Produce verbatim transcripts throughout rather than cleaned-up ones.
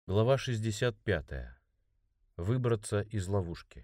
Глава шестьдесят пятая. Выбраться из ловушки.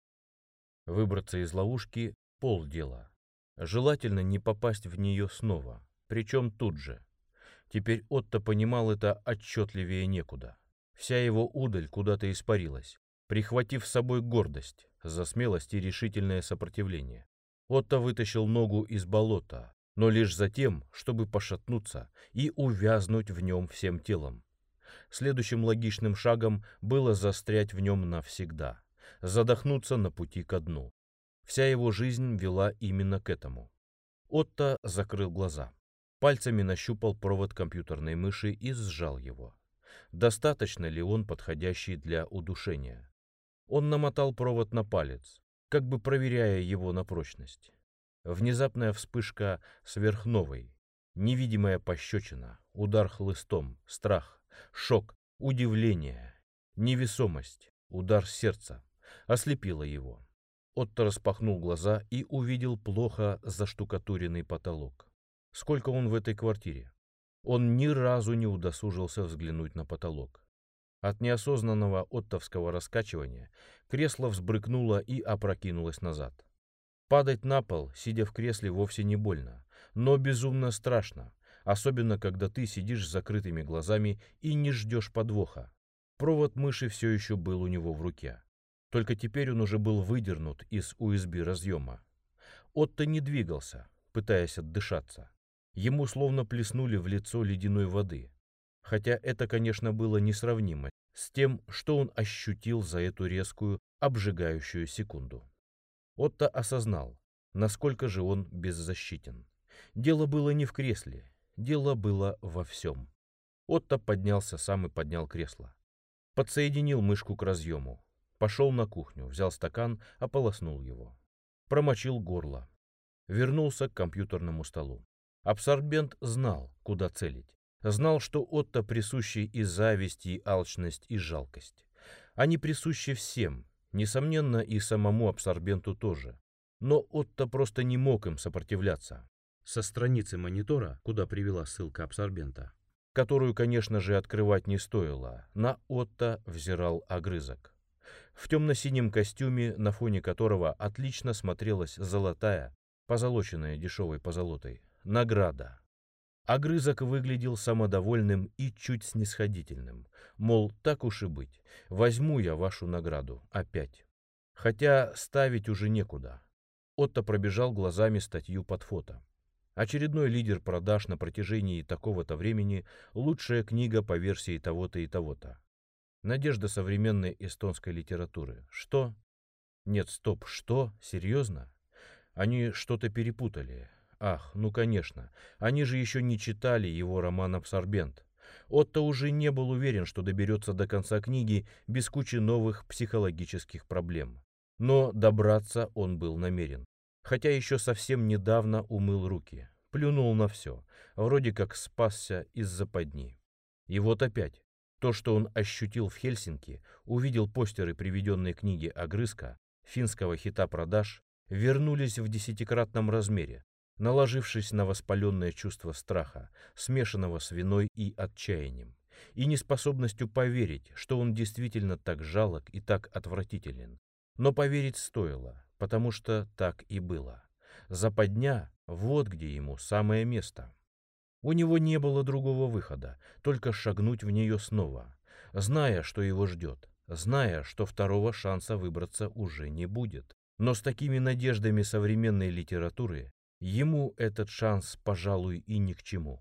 Выбраться из ловушки – полдела. Желательно не попасть в нее снова, причем тут же. Теперь Отто понимал это отчетливее некуда. Вся его удаль куда-то испарилась, прихватив с собой гордость за смелость и решительное сопротивление. Отто вытащил ногу из болота, но лишь за тем, чтобы пошатнуться и увязнуть в нем всем телом. Следующим логичным шагом было застрять в нем навсегда, задохнуться на пути ко дну. Вся его жизнь вела именно к этому. Отто закрыл глаза. Пальцами нащупал провод компьютерной мыши и сжал его. Достаточно ли он подходящий для удушения? Он намотал провод на палец, как бы проверяя его на прочность. Внезапная вспышка сверхновой, невидимая пощечина, удар хлыстом, страх, шок, удивление, невесомость, удар сердца ослепило его. Отто распахнул глаза и увидел плохо заштукатуренный потолок. Сколько он в этой квартире? Он ни разу не удосужился взглянуть на потолок. От неосознанного оттовского раскачивания кресло взбрыкнуло и опрокинулось назад. Падать на пол, сидя в кресле, вовсе не больно, но безумно страшно, особенно когда ты сидишь с закрытыми глазами и не ждешь подвоха. Провод мыши все еще был у него в руке. Только теперь он уже был выдернут из ю эс би-разъема. Отто не двигался, пытаясь отдышаться. Ему словно плеснули в лицо ледяной воды. Хотя это, конечно, было несравнимо с тем, что он ощутил за эту резкую, обжигающую секунду. Отто осознал, насколько же он беззащитен. Дело было не в кресле, дело было во всем. Отто поднялся сам и поднял кресло. Подсоединил мышку к разъему. Пошел на кухню, взял стакан, ополоснул его. Промочил горло. Вернулся к компьютерному столу. Абсорбент знал, куда целить. Знал, что Отто присущи и зависть, и алчность, и жалкость. Они присущи всем, несомненно, и самому абсорбенту тоже. Но Отто просто не мог им сопротивляться. Со страницы монитора, куда привела ссылка абсорбента, которую, конечно же, открывать не стоило, на Отто взирал огрызок. В темно-синем костюме, на фоне которого отлично смотрелась золотая, позолоченная дешевой позолотой, награда. Огрызок выглядел самодовольным и чуть снисходительным, мол, так уж и быть, возьму я вашу награду опять. Хотя ставить уже некуда. Отто пробежал глазами статью под фото. Очередной лидер продаж на протяжении такого-то времени, лучшая книга по версии того-то и того-то. Надежда современной эстонской литературы. Что? Нет, стоп, что? Серьезно? Они что-то перепутали. Ах, ну конечно, они же еще не читали его роман «Абсорбент». Отто уже не был уверен, что доберется до конца книги без кучи новых психологических проблем. Но добраться он был намерен. Хотя еще совсем недавно умыл руки, плюнул на все, вроде как спасся из западни. И вот опять. То, что он ощутил в Хельсинки, увидел постеры приведенной книги Огрызка, финского хита продаж, вернулись в десятикратном размере, наложившись на воспаленное чувство страха, смешанного с виной и отчаянием, и неспособностью поверить, что он действительно так жалок и так отвратителен. Но поверить стоило, потому что так и было. Западня — вот где ему самое место. У него не было другого выхода, только шагнуть в нее снова, зная, что его ждет, зная, что второго шанса выбраться уже не будет. Но с такими надеждами современной литературы ему этот шанс, пожалуй, и ни к чему.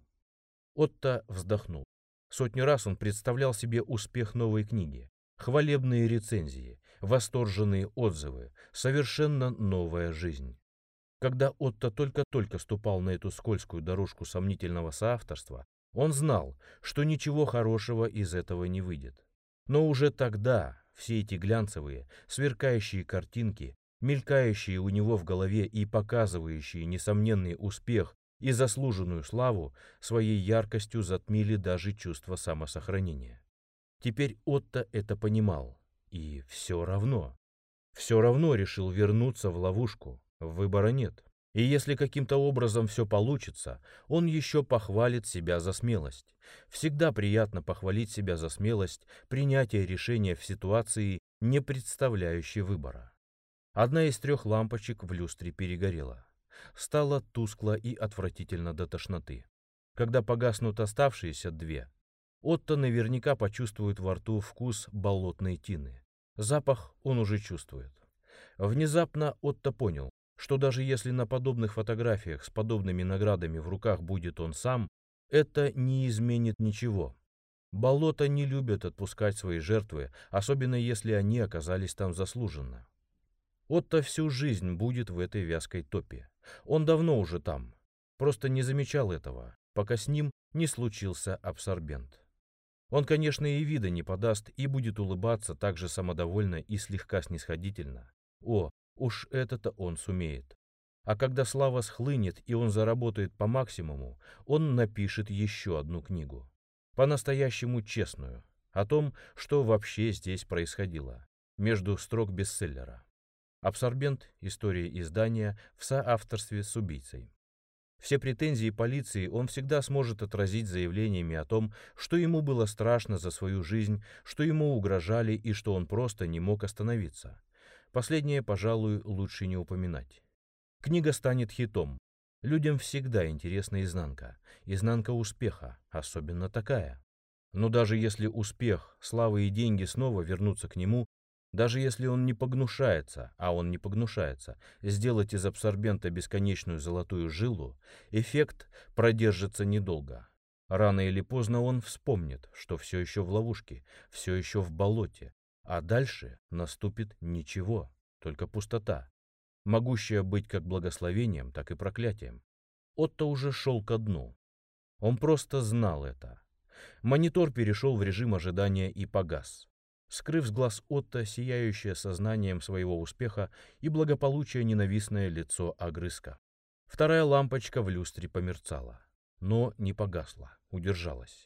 Отто вздохнул. Сотню раз он представлял себе успех новой книги, хвалебные рецензии, восторженные отзывы, совершенно новая жизнь. Когда Отто только-только ступал на эту скользкую дорожку сомнительного соавторства, он знал, что ничего хорошего из этого не выйдет. Но уже тогда все эти глянцевые, сверкающие картинки, мелькающие у него в голове и показывающие несомненный успех и заслуженную славу, своей яркостью затмили даже чувство самосохранения. Теперь Отто это понимал, и все равно, все равно решил вернуться в ловушку. Выбора нет. И если каким-то образом все получится, он еще похвалит себя за смелость. Всегда приятно похвалить себя за смелость принятия решения в ситуации, не представляющей выбора. Одна из трех лампочек в люстре перегорела. Стало тускло и отвратительно до тошноты. Когда погаснут оставшиеся две, Отто наверняка почувствует во рту вкус болотной тины. Запах он уже чувствует. Внезапно Отто понял, что даже если на подобных фотографиях с подобными наградами в руках будет он сам, это не изменит ничего. Болота не любят отпускать свои жертвы, особенно если они оказались там заслуженно. Отто всю жизнь будет в этой вязкой топе. Он давно уже там, просто не замечал этого, пока с ним не случился абсорбент. Он, конечно, и вида не подаст и будет улыбаться так же самодовольно и слегка снисходительно. О, уж это-то он сумеет. А когда слава схлынет и он заработает по максимуму, он напишет еще одну книгу. По-настоящему честную, о том, что вообще здесь происходило, между строк бестселлера. Абсорбент. История издания в соавторстве с убийцей. Все претензии полиции он всегда сможет отразить заявлениями о том, что ему было страшно за свою жизнь, что ему угрожали и что он просто не мог остановиться. Последнее, пожалуй, лучше не упоминать. Книга станет хитом. Людям всегда интересна изнанка. Изнанка успеха, особенно такая. Но даже если успех, слава и деньги снова вернутся к нему, даже если он не погнушается, а он не погнушается, сделать из абсорбента бесконечную золотую жилу, эффект продержится недолго. Рано или поздно он вспомнит, что все еще в ловушке, все еще в болоте, а дальше наступит ничего, только пустота, могущая быть как благословением, так и проклятием. Отто уже шел ко дну. Он просто знал это. Монитор перешел в режим ожидания и погас, скрыв с глаз Отто сияющее сознанием своего успеха и благополучия ненавистное лицо огрызка. Вторая лампочка в люстре померцала, но не погасла, удержалась.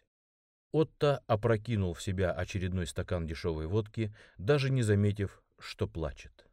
Отто опрокинул в себя очередной стакан дешевой водки, даже не заметив, что плачет.